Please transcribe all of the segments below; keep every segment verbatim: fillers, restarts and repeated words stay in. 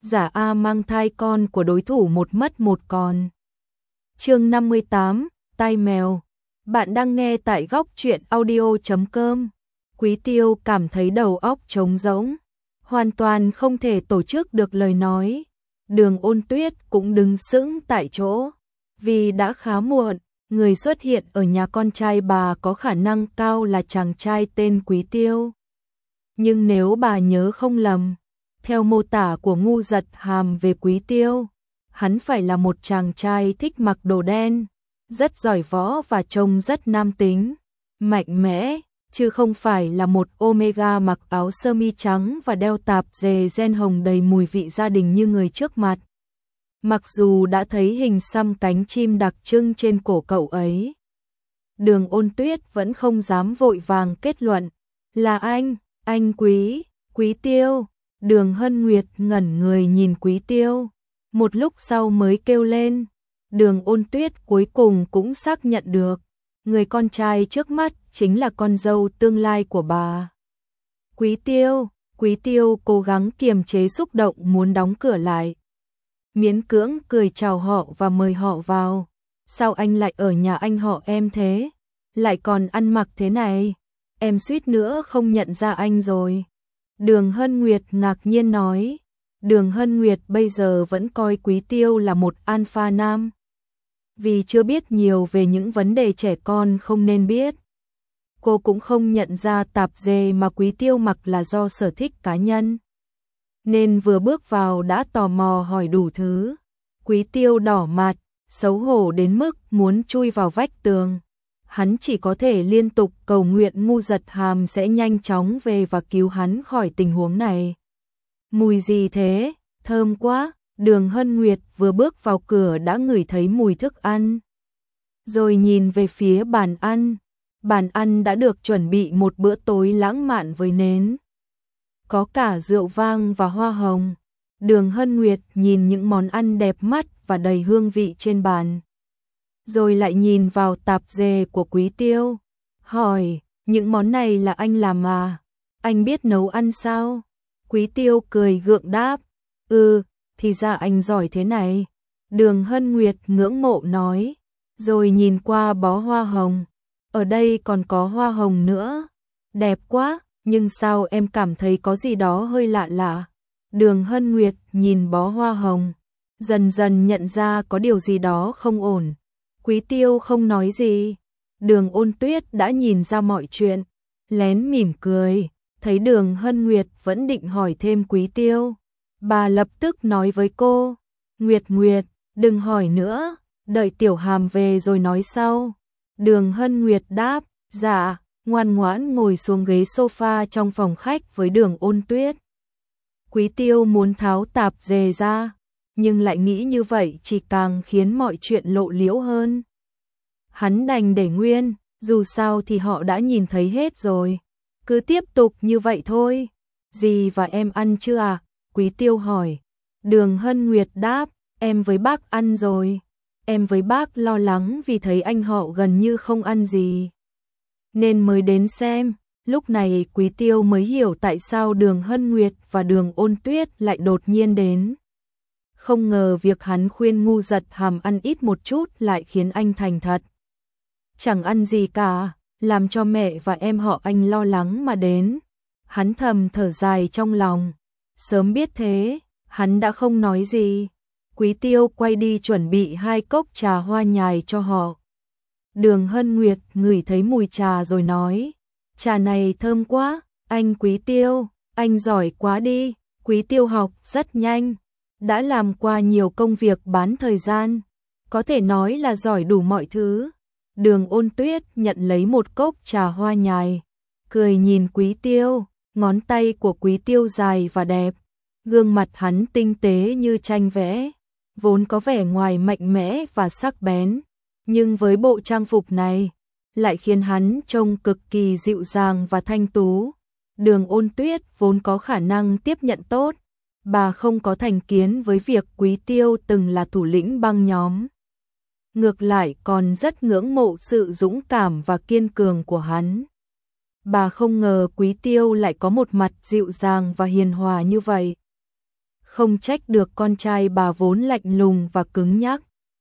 giả A mang thai con của đối thủ một mất một còn. Chương năm mươi tám, tai mèo. Bạn đang nghe tại góc truyện audio chấm com. Quý Tiêu cảm thấy đầu óc trống rỗng, hoàn toàn không thể tổ chức được lời nói. Đường Ôn Tuyết cũng đứng sững tại chỗ, vì đã khá muộn, người xuất hiện ở nhà con trai bà có khả năng cao là chàng trai tên Quý Tiêu. Nhưng nếu bà nhớ không lầm, theo mô tả của Ngu Giật Hàm về Quý Tiêu, hắn phải là một chàng trai thích mặc đồ đen, rất giỏi võ và trông rất nam tính, mạnh mẽ, chứ không phải là một Omega mặc áo sơ mi trắng và đeo tạp dề ren hồng đầy mùi vị gia đình như người trước mặt. Mặc dù đã thấy hình xăm cánh chim đặc trưng trên cổ cậu ấy, Đường Ôn Tuyết vẫn không dám vội vàng kết luận, là anh, anh Quý, Quý Tiêu. Đường Hân Nguyệt ngẩn người nhìn Quý Tiêu, một lúc sau mới kêu lên. Đường Ôn Tuyết cuối cùng cũng xác nhận được, người con trai trước mắt chính là con dâu tương lai của bà. Quý Tiêu, Quý Tiêu cố gắng kiềm chế xúc động muốn đóng cửa lại, miễn cưỡng cười chào họ và mời họ vào. Sao anh lại ở nhà anh họ em thế? Lại còn ăn mặc thế này? Em suýt nữa không nhận ra anh rồi. Đường Hân Nguyệt ngạc nhiên nói. Đường Hân Nguyệt bây giờ vẫn coi Quý Tiêu là một alpha nam, vì chưa biết nhiều về những vấn đề trẻ con không nên biết. Cô cũng không nhận ra tạp dề mà Quý Tiêu mặc là do sở thích cá nhân, nên vừa bước vào đã tò mò hỏi đủ thứ. Quý Tiêu đỏ mặt, xấu hổ đến mức muốn chui vào vách tường. Hắn chỉ có thể liên tục cầu nguyện Ngu Giật Hàm sẽ nhanh chóng về và cứu hắn khỏi tình huống này. Mùi gì thế? Thơm quá. Đường Hân Nguyệt vừa bước vào cửa đã ngửi thấy mùi thức ăn, rồi nhìn về phía bàn ăn. Bàn ăn đã được chuẩn bị một bữa tối lãng mạn với nến, có cả rượu vang và hoa hồng. Đường Hân Nguyệt nhìn những món ăn đẹp mắt và đầy hương vị trên bàn, rồi lại nhìn vào tạp dề của Quý Tiêu, hỏi, những món này là anh làm à? Anh biết nấu ăn sao? Quý Tiêu cười gượng đáp, ừ, thì ra anh giỏi thế này. Đường Hân Nguyệt ngưỡng mộ nói, rồi nhìn qua bó hoa hồng. Ở đây còn có hoa hồng nữa, đẹp quá, nhưng sao em cảm thấy có gì đó hơi lạ lạ? Đường Hân Nguyệt nhìn bó hoa hồng, dần dần nhận ra có điều gì đó không ổn. Quý Tiêu không nói gì. Đường Ôn Tuyết đã nhìn ra mọi chuyện, lén mỉm cười, thấy Đường Hân Nguyệt vẫn định hỏi thêm Quý Tiêu. Bà lập tức nói với cô, Nguyệt Nguyệt, đừng hỏi nữa, đợi Tiểu Hàm về rồi nói sau. Đường Hân Nguyệt đáp, dạ, ngoan ngoãn ngồi xuống ghế sofa trong phòng khách với Đường Ôn Tuyết. Quý Tiêu muốn tháo tạp dề ra, nhưng lại nghĩ như vậy chỉ càng khiến mọi chuyện lộ liễu hơn. Hắn đành để nguyên, dù sao thì họ đã nhìn thấy hết rồi. Cứ tiếp tục như vậy thôi. Dì và em ăn chưa à? Quý Tiêu hỏi. Đường Hân Nguyệt đáp, em với bác ăn rồi. Em với bác lo lắng vì thấy anh họ gần như không ăn gì, nên mới đến xem. Lúc này Quý Tiêu mới hiểu tại sao Đường Hân Nguyệt và Đường Ôn Tuyết lại đột nhiên đến. Không ngờ việc hắn khuyên Ngu Giật Hàm ăn ít một chút lại khiến anh thành thật chẳng ăn gì cả, làm cho mẹ và em họ anh lo lắng mà đến. Hắn thầm thở dài trong lòng, sớm biết thế, hắn đã không nói gì. Quý Tiêu quay đi chuẩn bị hai cốc trà hoa nhài cho họ. Đường Hân Nguyệt ngửi thấy mùi trà rồi nói, trà này thơm quá, anh Quý Tiêu, anh giỏi quá đi. Quý Tiêu học rất nhanh, đã làm qua nhiều công việc bán thời gian, có thể nói là giỏi đủ mọi thứ. Đường Ôn Tuyết nhận lấy một cốc trà hoa nhài, cười nhìn Quý Tiêu, ngón tay của Quý Tiêu dài và đẹp, gương mặt hắn tinh tế như tranh vẽ, vốn có vẻ ngoài mạnh mẽ và sắc bén, nhưng với bộ trang phục này, lại khiến hắn trông cực kỳ dịu dàng và thanh tú. Đường Ôn Tuyết vốn có khả năng tiếp nhận tốt, bà không có thành kiến với việc Quý Tiêu từng là thủ lĩnh băng nhóm. Ngược lại còn rất ngưỡng mộ sự dũng cảm và kiên cường của hắn. Bà không ngờ Quý Tiêu lại có một mặt dịu dàng và hiền hòa như vậy. không trách được con trai bà vốn lạnh lùng và cứng nhắc,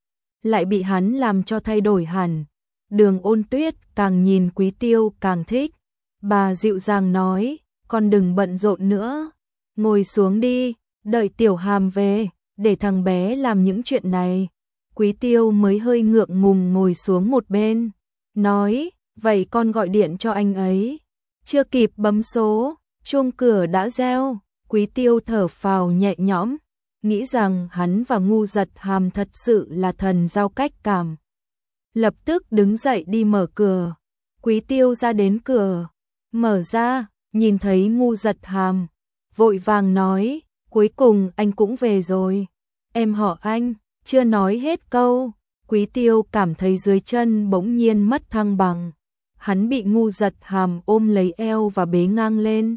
lại bị hắn làm cho thay đổi hẳn. Đường Ôn Tuyết càng nhìn Quý Tiêu càng thích. Bà dịu dàng nói, con đừng bận rộn nữa, ngồi xuống đi, đợi Tiểu Hàm về, để thằng bé làm những chuyện này. Quý Tiêu mới hơi ngượng ngùng ngồi xuống một bên, nói, vậy con gọi điện cho anh ấy. Chưa kịp bấm số, chuông cửa đã reo. Quý Tiêu thở phào nhẹ nhõm, nghĩ rằng hắn và Ngu Giật Hàm thật sự là thần giao cách cảm. Lập tức đứng dậy đi mở cửa. Quý Tiêu ra đến cửa, mở ra, nhìn thấy Ngu Giật Hàm, vội vàng nói, cuối cùng anh cũng về rồi. Em họ Anh. Chưa nói hết câu, Quý Tiêu cảm thấy dưới chân bỗng nhiên mất thăng bằng. Hắn bị Ngu Giật Hàm ôm lấy eo và bế ngang lên.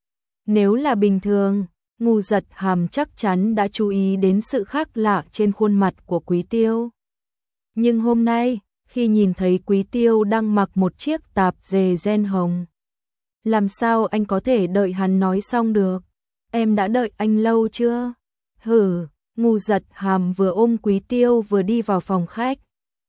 Nếu là bình thường, Ngu Giật Hàm chắc chắn đã chú ý đến sự khác lạ trên khuôn mặt của Quý Tiêu. Nhưng hôm nay, khi nhìn thấy Quý Tiêu đang mặc một chiếc tạp dề ren hồng, làm sao anh có thể đợi hắn nói xong được? Em đã đợi anh lâu chưa? Hử, Ngu Giật Hàm vừa ôm Quý Tiêu vừa đi vào phòng khách.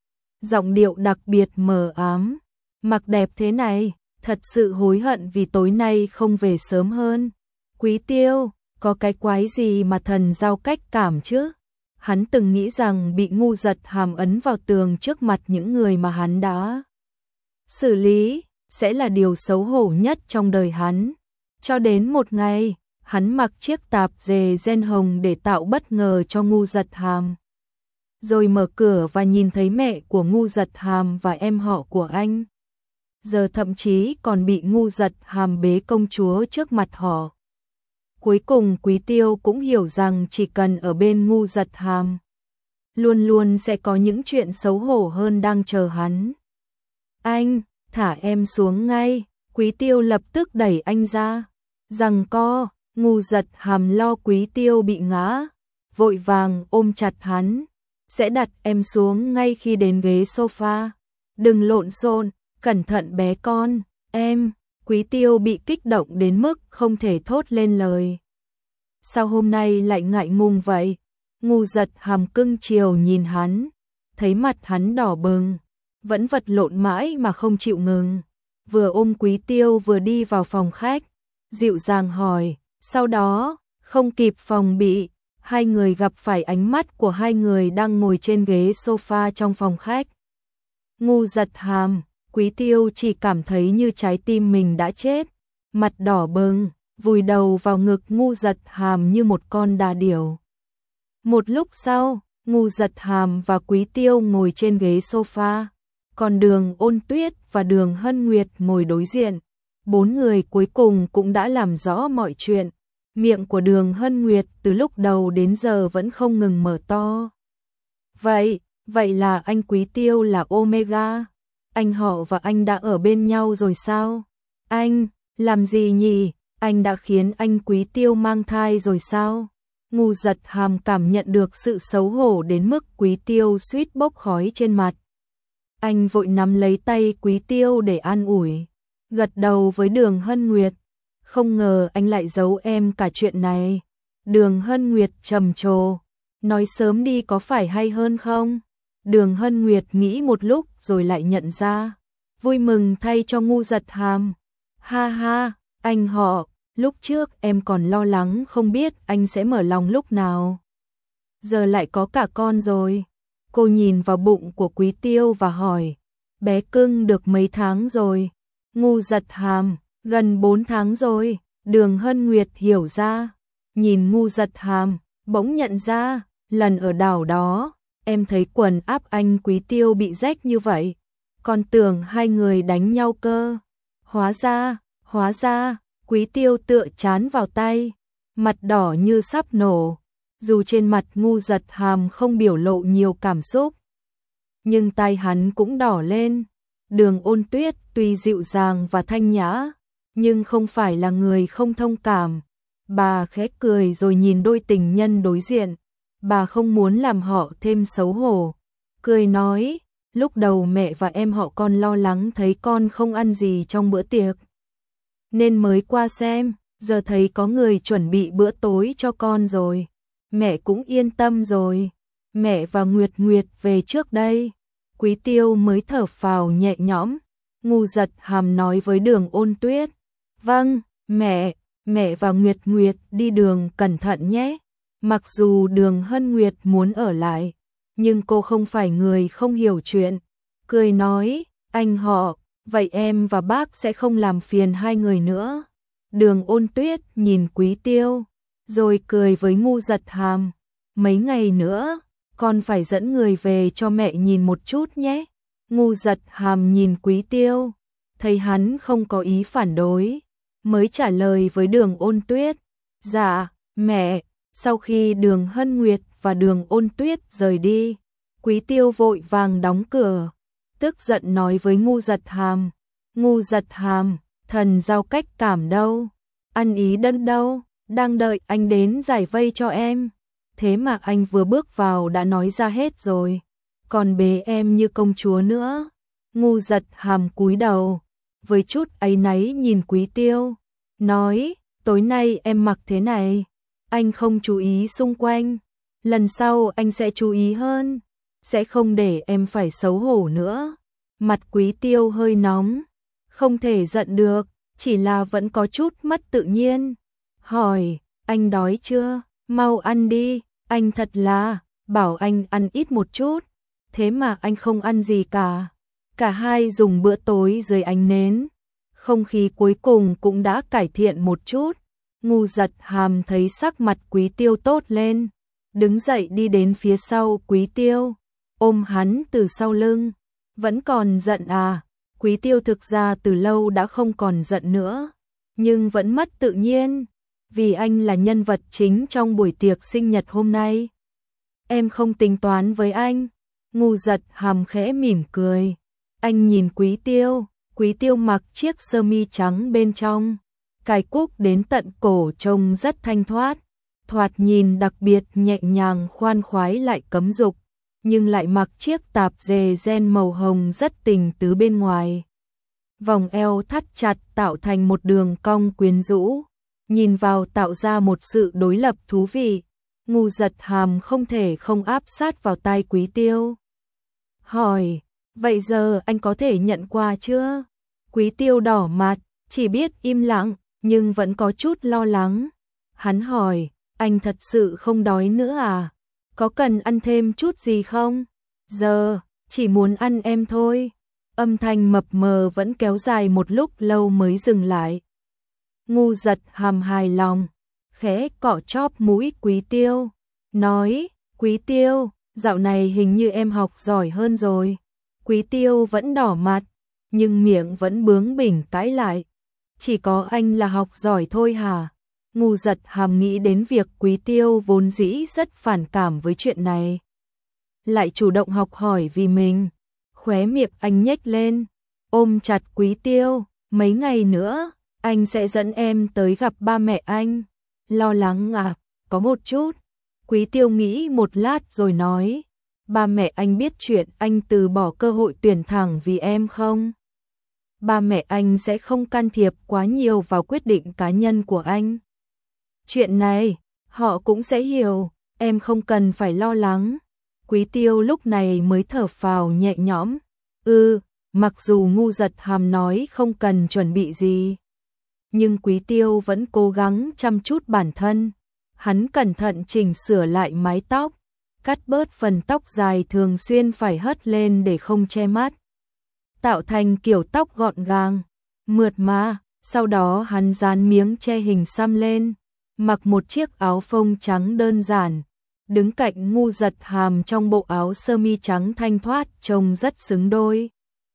Giọng điệu đặc biệt mờ ám, mặc đẹp thế này, thật sự hối hận vì tối nay không về sớm hơn. Quý Tiêu, có cái quái gì mà thần giao cách cảm chứ? Hắn từng nghĩ rằng bị Ngu Giật Hàm ấn vào tường trước mặt những người mà hắn đã xử lý, sẽ là điều xấu hổ nhất trong đời hắn. Cho đến một ngày, hắn mặc chiếc tạp dề ren hồng để tạo bất ngờ cho Ngu Giật Hàm. Rồi mở cửa và nhìn thấy mẹ của Ngu Giật Hàm và em họ của anh. Giờ thậm chí còn bị Ngu Giật Hàm bế công chúa trước mặt họ. Cuối cùng Quý Tiêu cũng hiểu rằng chỉ cần ở bên Ngu Giật Hàm, luôn luôn sẽ có những chuyện xấu hổ hơn đang chờ hắn. Anh, thả em xuống ngay. Quý Tiêu lập tức đẩy anh ra. Giằng co, Ngu Giật Hàm lo Quý Tiêu bị ngã, vội vàng ôm chặt hắn. Sẽ đặt em xuống ngay khi đến ghế sofa. Đừng lộn xộn, cẩn thận bé con, em. Quý Tiêu bị kích động đến mức không thể thốt lên lời. Sao hôm nay lại ngại ngùng vậy? Ngu Giật Hàm cưng chiều nhìn hắn, thấy mặt hắn đỏ bừng, vẫn vật lộn mãi mà không chịu ngừng. Vừa ôm Quý Tiêu vừa đi vào phòng khách, dịu dàng hỏi, sau đó, không kịp phòng bị, hai người gặp phải ánh mắt của hai người đang ngồi trên ghế sofa trong phòng khách. Ngu Giật Hàm, Quý Tiêu chỉ cảm thấy như trái tim mình đã chết, mặt đỏ bừng, vùi đầu vào ngực Ngu Giật Hàm như một con đà điểu. Một lúc sau, Ngu Giật Hàm và Quý Tiêu ngồi trên ghế sofa, còn Đường Ôn Tuyết và Đường Hân Nguyệt ngồi đối diện. Bốn người cuối cùng cũng đã làm rõ mọi chuyện. Miệng của Đường Hân Nguyệt từ lúc đầu đến giờ vẫn không ngừng mở to. Vậy, vậy là anh Quý Tiêu là Omega? Anh họ và anh đã ở bên nhau rồi sao? Anh, làm gì nhỉ? Anh đã khiến anh Quý Tiêu mang thai rồi sao? Ngu Giật Hàm cảm nhận được sự xấu hổ đến mức Quý Tiêu suýt bốc khói trên mặt. Anh vội nắm lấy tay Quý Tiêu để an ủi, gật đầu với Đường Hân Nguyệt. Không ngờ anh lại giấu em cả chuyện này. Đường Hân Nguyệt trầm trồ, nói sớm đi có phải hay hơn không? Đường Hân Nguyệt nghĩ một lúc rồi lại nhận ra, vui mừng thay cho Ngu Giật Hàm. Ha ha, anh họ, lúc trước em còn lo lắng không biết anh sẽ mở lòng lúc nào. Giờ lại có cả con rồi. Cô nhìn vào bụng của Quý Tiêu và hỏi, bé cưng được mấy tháng rồi? Ngu Giật Hàm, gần bốn tháng rồi. Đường Hân Nguyệt hiểu ra, nhìn Ngu Giật Hàm, bỗng nhận ra, lần ở đảo đó, em thấy quần áp anh Quý Tiêu bị rách như vậy, còn tưởng hai người đánh nhau cơ. Hóa ra, hóa ra, Quý Tiêu tựa chán vào tay, mặt đỏ như sắp nổ. Dù trên mặt Ngu Giật Hàm không biểu lộ nhiều cảm xúc, nhưng tay hắn cũng đỏ lên. Đường Ôn Tuyết tuy dịu dàng và thanh nhã, nhưng không phải là người không thông cảm. Bà khẽ cười rồi nhìn đôi tình nhân đối diện. Bà không muốn làm họ thêm xấu hổ. Cười nói, lúc đầu mẹ và em họ con lo lắng thấy con không ăn gì trong bữa tiệc, nên mới qua xem, giờ thấy có người chuẩn bị bữa tối cho con rồi. mẹ cũng yên tâm rồi. Mẹ và Nguyệt Nguyệt về trước đây. Quý Tiêu mới thở phào nhẹ nhõm. Ngu Giật Hàm nói với Đường Ôn Tuyết. Vâng, mẹ, mẹ và Nguyệt Nguyệt đi đường cẩn thận nhé. Mặc dù Đường Hân Nguyệt muốn ở lại, nhưng cô không phải người không hiểu chuyện. Cười nói, anh họ, vậy em và bác sẽ không làm phiền hai người nữa. Đường Ôn Tuyết nhìn Quý Tiêu, rồi cười với Ngu Giật Hàm. Mấy ngày nữa, con phải dẫn người về cho mẹ nhìn một chút nhé. Ngu Giật Hàm nhìn Quý Tiêu, thấy hắn không có ý phản đối, mới trả lời với Đường Ôn Tuyết. Dạ, mẹ. Sau khi Đường Hân Nguyệt và Đường Ôn Tuyết rời đi, Quý Tiêu vội vàng đóng cửa, tức giận nói với Ngu Giật Hàm. Ngu Giật Hàm, thần giao cách cảm đâu? Ăn ý đơn đâu? Đang đợi anh đến giải vây cho em. Thế mà anh vừa bước vào đã nói ra hết rồi, còn bế em như công chúa nữa. Ngu Giật Hàm cúi đầu, với chút áy náy nhìn Quý Tiêu, nói, tối nay em mặc thế này, anh không chú ý xung quanh, lần sau anh sẽ chú ý hơn, sẽ không để em phải xấu hổ nữa. Mặt Quý Tiêu hơi nóng, không thể giận được, chỉ là vẫn có chút mất tự nhiên. Hỏi, anh đói chưa? Mau ăn đi, anh thật là, bảo anh ăn ít một chút, thế mà anh không ăn gì cả. Cả hai dùng bữa tối dưới ánh nến, không khí cuối cùng cũng đã cải thiện một chút. Ngu Giật Hàm thấy sắc mặt Quý Tiêu tốt lên, đứng dậy đi đến phía sau Quý Tiêu, ôm hắn từ sau lưng. Vẫn còn giận à? Quý Tiêu thực ra từ lâu đã không còn giận nữa, nhưng vẫn mất tự nhiên, vì anh là nhân vật chính trong buổi tiệc sinh nhật hôm nay. Em không tính toán với anh. Ngu Giật Hàm khẽ mỉm cười. Anh nhìn Quý Tiêu, Quý Tiêu mặc chiếc sơ mi trắng bên trong, cài cúc đến tận cổ trông rất thanh thoát, thoạt nhìn đặc biệt nhẹ nhàng khoan khoái lại cấm dục, nhưng lại mặc chiếc tạp dề ren màu hồng rất tình tứ bên ngoài. Vòng eo thắt chặt tạo thành một đường cong quyến rũ, nhìn vào tạo ra một sự đối lập thú vị. Ngu Giật Hàm không thể không áp sát vào tai Quý Tiêu. Hỏi, vậy giờ anh có thể nhận quà chưa? Quý Tiêu đỏ mặt, chỉ biết im lặng, nhưng vẫn có chút lo lắng. Hắn hỏi, anh thật sự không đói nữa à? Có cần ăn thêm chút gì không? Giờ, chỉ muốn ăn em thôi. Âm thanh mập mờ vẫn kéo dài một lúc lâu mới dừng lại. Ngu Giật Hàm hài lòng, khẽ cọ chóp mũi Quý Tiêu, nói, Quý Tiêu, dạo này hình như em học giỏi hơn rồi. Quý Tiêu vẫn đỏ mặt, nhưng miệng vẫn bướng bỉnh cãi lại. Chỉ có anh là học giỏi thôi hả? Ngu Giật Hàm nghĩ đến việc Quý Tiêu vốn dĩ rất phản cảm với chuyện này, lại chủ động học hỏi vì mình. Khóe miệng anh nhếch lên, ôm chặt Quý Tiêu, mấy ngày nữa, anh sẽ dẫn em tới gặp ba mẹ anh. Lo lắng à? Có một chút. Quý Tiêu nghĩ một lát rồi nói, ba mẹ anh biết chuyện anh từ bỏ cơ hội tuyển thẳng vì em không? Ba mẹ anh sẽ không can thiệp quá nhiều vào quyết định cá nhân của anh. Chuyện này, họ cũng sẽ hiểu, em không cần phải lo lắng. Quý Tiêu lúc này mới thở phào nhẹ nhõm. Ừ, mặc dù Ngu Giật Hàm nói không cần chuẩn bị gì, nhưng Quý Tiêu vẫn cố gắng chăm chút bản thân. Hắn cẩn thận chỉnh sửa lại mái tóc, cắt bớt phần tóc dài thường xuyên phải hất lên để không che mắt, tạo thành kiểu tóc gọn gàng, mượt mà. Sau đó hắn dán miếng che hình xăm lên, mặc một chiếc áo phông trắng đơn giản, đứng cạnh Ngu Giật Hàm trong bộ áo sơ mi trắng thanh thoát trông rất xứng đôi.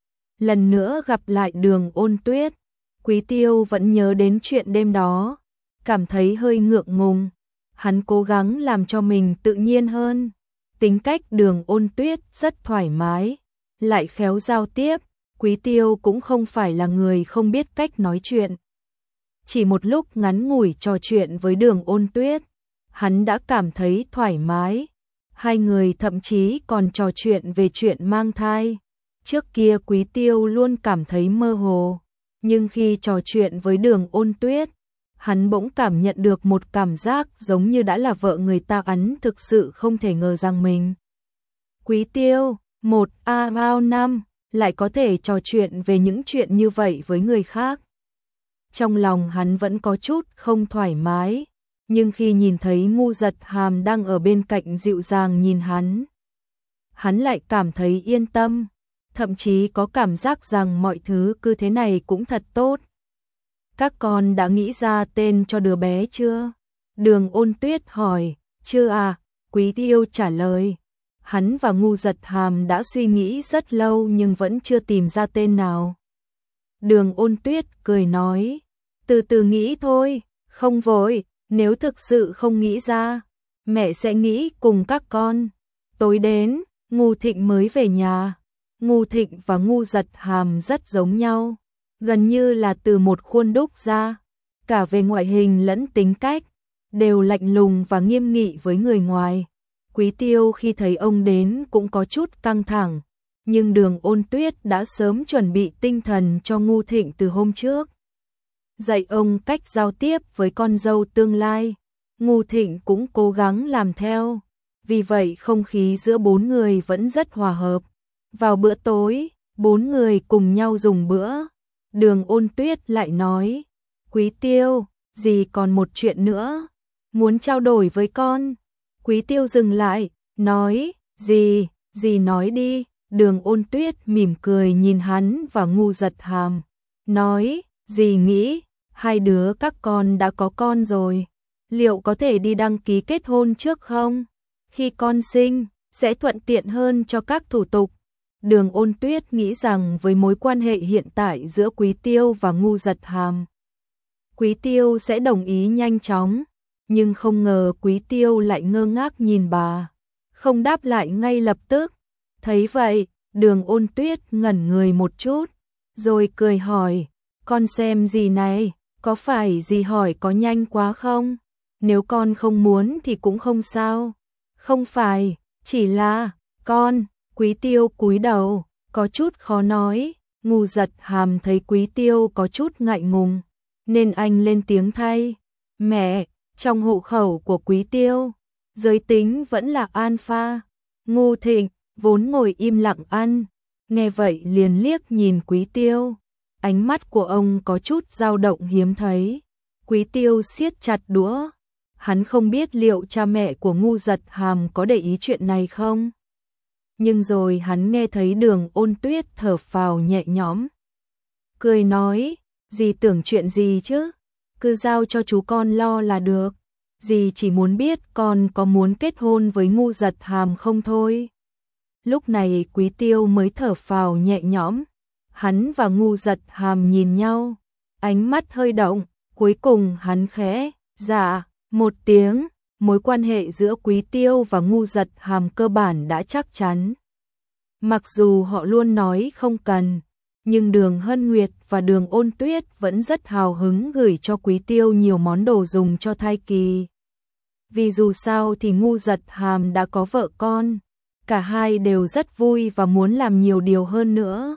Lần nữa gặp lại Đường Ôn Tuyết, Quý Tiêu vẫn nhớ đến chuyện đêm đó, cảm thấy hơi ngượng ngùng. Hắn cố gắng làm cho mình tự nhiên hơn. Tính cách Đường Ôn Tuyết rất thoải mái, lại khéo giao tiếp. Quý Tiêu cũng không phải là người không biết cách nói chuyện. Chỉ một lúc ngắn ngủi trò chuyện với Đường Ôn Tuyết, hắn đã cảm thấy thoải mái. Hai người thậm chí còn trò chuyện về chuyện mang thai. Trước kia Quý Tiêu luôn cảm thấy mơ hồ, nhưng khi trò chuyện với Đường Ôn Tuyết, Hắn bỗng cảm nhận được một cảm giác giống như đã là vợ người ta, hắn thực sự không thể ngờ rằng mình. Quý Tiêu, một a bao năm, lại có thể trò chuyện về những chuyện như vậy với người khác. Trong lòng hắn vẫn có chút không thoải mái, nhưng khi nhìn thấy Ngu Giật Hàm đang ở bên cạnh dịu dàng nhìn hắn, hắn lại cảm thấy yên tâm, thậm chí có cảm giác rằng mọi thứ cứ thế này cũng thật tốt. Các con đã nghĩ ra tên cho đứa bé chưa? Đường Ôn Tuyết hỏi. Chưa à, Quý Tiêu trả lời. Hắn và Ngu Giật Hàm đã suy nghĩ rất lâu nhưng vẫn chưa tìm ra tên nào. Đường Ôn Tuyết cười nói, từ từ nghĩ thôi, không vội, nếu thực sự không nghĩ ra, mẹ sẽ nghĩ cùng các con. Tối đến, Ngu Thịnh mới về nhà. Ngu Thịnh và Ngu Giật Hàm rất giống nhau, gần như là từ một khuôn đúc ra, cả về ngoại hình lẫn tính cách, đều lạnh lùng và nghiêm nghị với người ngoài. Quý Tiêu khi thấy ông đến cũng có chút căng thẳng, nhưng Đường Ôn Tuyết đã sớm chuẩn bị tinh thần cho Ngu Thịnh từ hôm trước. Dạy ông cách giao tiếp với con dâu tương lai, Ngu Thịnh cũng cố gắng làm theo, vì vậy không khí giữa bốn người vẫn rất hòa hợp. Vào bữa tối, bốn người cùng nhau dùng bữa. Đường Ôn Tuyết lại nói, Quý Tiêu, dì còn một chuyện nữa, muốn trao đổi với con. Quý Tiêu dừng lại, nói, dì, dì nói đi. Đường Ôn Tuyết mỉm cười nhìn hắn và Ngu Giật Hàm, nói, dì nghĩ, hai đứa các con đã có con rồi, liệu có thể đi đăng ký kết hôn trước không? Khi con sinh, sẽ thuận tiện hơn cho các thủ tục. Đường Ôn Tuyết nghĩ rằng với mối quan hệ hiện tại giữa Quý Tiêu và Ngu Giật Hàm, Quý Tiêu sẽ đồng ý nhanh chóng, nhưng không ngờ Quý Tiêu lại ngơ ngác nhìn bà, không đáp lại ngay lập tức. Thấy vậy, Đường Ôn Tuyết ngẩn người một chút, rồi cười hỏi, con xem gì này, có phải dì hỏi có nhanh quá không? Nếu con không muốn thì cũng không sao. Không phải, chỉ là, con. Quý Tiêu cúi đầu, có chút khó nói. Ngu Giật Hàm thấy Quý Tiêu có chút ngại ngùng, nên anh lên tiếng thay. Mẹ, trong hộ khẩu của Quý Tiêu, giới tính vẫn là alpha. Ngu Thịnh vốn ngồi im lặng ăn, nghe vậy liền liếc nhìn Quý Tiêu. Ánh mắt của ông có chút dao động hiếm thấy. Quý Tiêu siết chặt đũa. Hắn không biết liệu cha mẹ của Ngu Giật Hàm có để ý chuyện này không? Nhưng rồi hắn nghe thấy Đường Ôn Tuyết thở phào nhẹ nhõm, cười nói, dì tưởng chuyện gì chứ, cứ giao cho chú con lo là được, dì chỉ muốn biết con có muốn kết hôn với Ngu Giật Hàm không thôi. Lúc này Quý Tiêu mới thở phào nhẹ nhõm, hắn và Ngu Giật Hàm nhìn nhau, ánh mắt hơi động, cuối cùng hắn khẽ, dạ, một tiếng. Mối quan hệ giữa Quý Tiêu và Ngu Giật Hàm cơ bản đã chắc chắn. Mặc dù họ luôn nói không cần, nhưng Đường Hân Nguyệt và Đường Ôn Tuyết vẫn rất hào hứng gửi cho Quý Tiêu nhiều món đồ dùng cho thai kỳ. Vì dù sao thì Ngu Giật Hàm đã có vợ con, cả hai đều rất vui và muốn làm nhiều điều hơn nữa.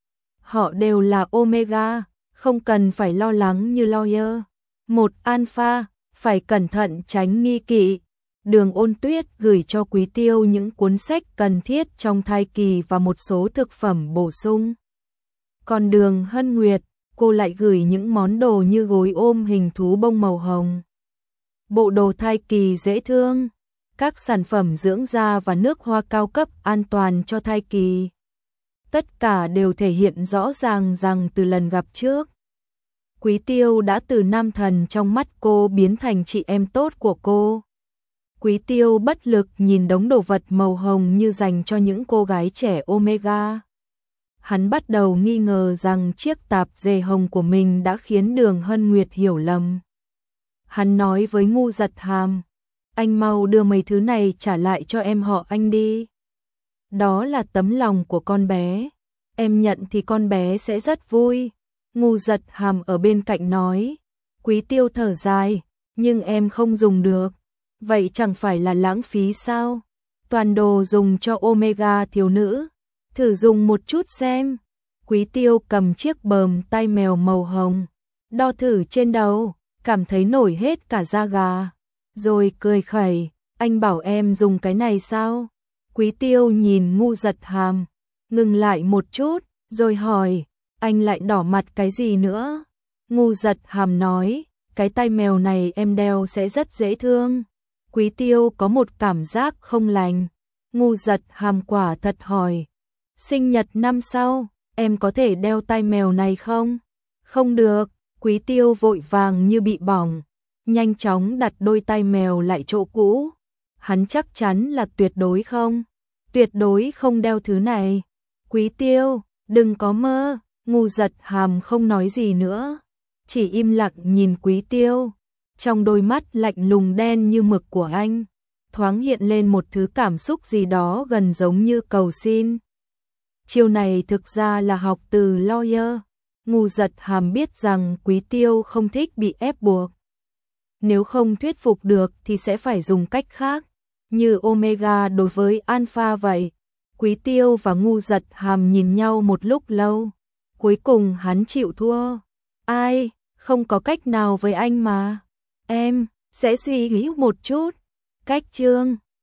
Họ đều là Omega, không cần phải lo lắng như Lawyer. Một Alpha, phải cẩn thận tránh nghi kỵ. Đường Ôn Tuyết gửi cho Quý Tiêu những cuốn sách cần thiết trong thai kỳ và một số thực phẩm bổ sung. Còn Đường Hân Nguyệt, cô lại gửi những món đồ như gối ôm hình thú bông màu hồng, bộ đồ thai kỳ dễ thương, các sản phẩm dưỡng da và nước hoa cao cấp an toàn cho thai kỳ. Tất cả đều thể hiện rõ ràng rằng từ lần gặp trước, Quý Tiêu đã từ nam thần trong mắt cô biến thành chị em tốt của cô. Quý Tiêu bất lực nhìn đống đồ vật màu hồng như dành cho những cô gái trẻ Omega. Hắn bắt đầu nghi ngờ rằng chiếc tạp dề hồng của mình đã khiến Đường Hân Nguyệt hiểu lầm. Hắn nói với Ngu Giật Hàm, anh mau đưa mấy thứ này trả lại cho em họ anh đi. Đó là tấm lòng của con bé, em nhận thì con bé sẽ rất vui. Ngu Giật Hàm ở bên cạnh nói. Quý Tiêu thở dài, nhưng em không dùng được. Vậy chẳng phải là lãng phí sao? Toàn đồ dùng cho Omega thiếu nữ, thử dùng một chút xem. Quý Tiêu cầm chiếc bờm tai mèo màu hồng, đo thử trên đầu, cảm thấy nổi hết cả da gà, rồi cười khẩy, anh bảo em dùng cái này sao? Quý Tiêu nhìn Ngu Giật Hàm, ngừng lại một chút, rồi hỏi, anh lại đỏ mặt cái gì nữa? Ngu Giật Hàm nói, cái tai mèo này em đeo sẽ rất dễ thương. Quý Tiêu có một cảm giác không lành. Ngu Giật Hàm quả thật hỏi, sinh nhật năm sau, em có thể đeo tai mèo này không? Không được. Quý Tiêu vội vàng như bị bỏng, nhanh chóng đặt đôi tai mèo lại chỗ cũ. Hắn chắc chắn là tuyệt đối không, tuyệt đối không đeo thứ này. Quý Tiêu, đừng có mơ. Ngu Giật Hàm không nói gì nữa, chỉ im lặng nhìn Quý Tiêu. Trong đôi mắt lạnh lùng đen như mực của anh, thoáng hiện lên một thứ cảm xúc gì đó gần giống như cầu xin. Chiêu này thực ra là học từ lawyer. Ngu Giật Hàm biết rằng Quý Tiêu không thích bị ép buộc. Nếu không thuyết phục được thì sẽ phải dùng cách khác, như Omega đối với Alpha vậy. Quý Tiêu và Ngu Giật Hàm nhìn nhau một lúc lâu. Cuối cùng hắn chịu thua. Ai, không có cách nào với anh mà. Em sẽ suy nghĩ một chút. Cách chương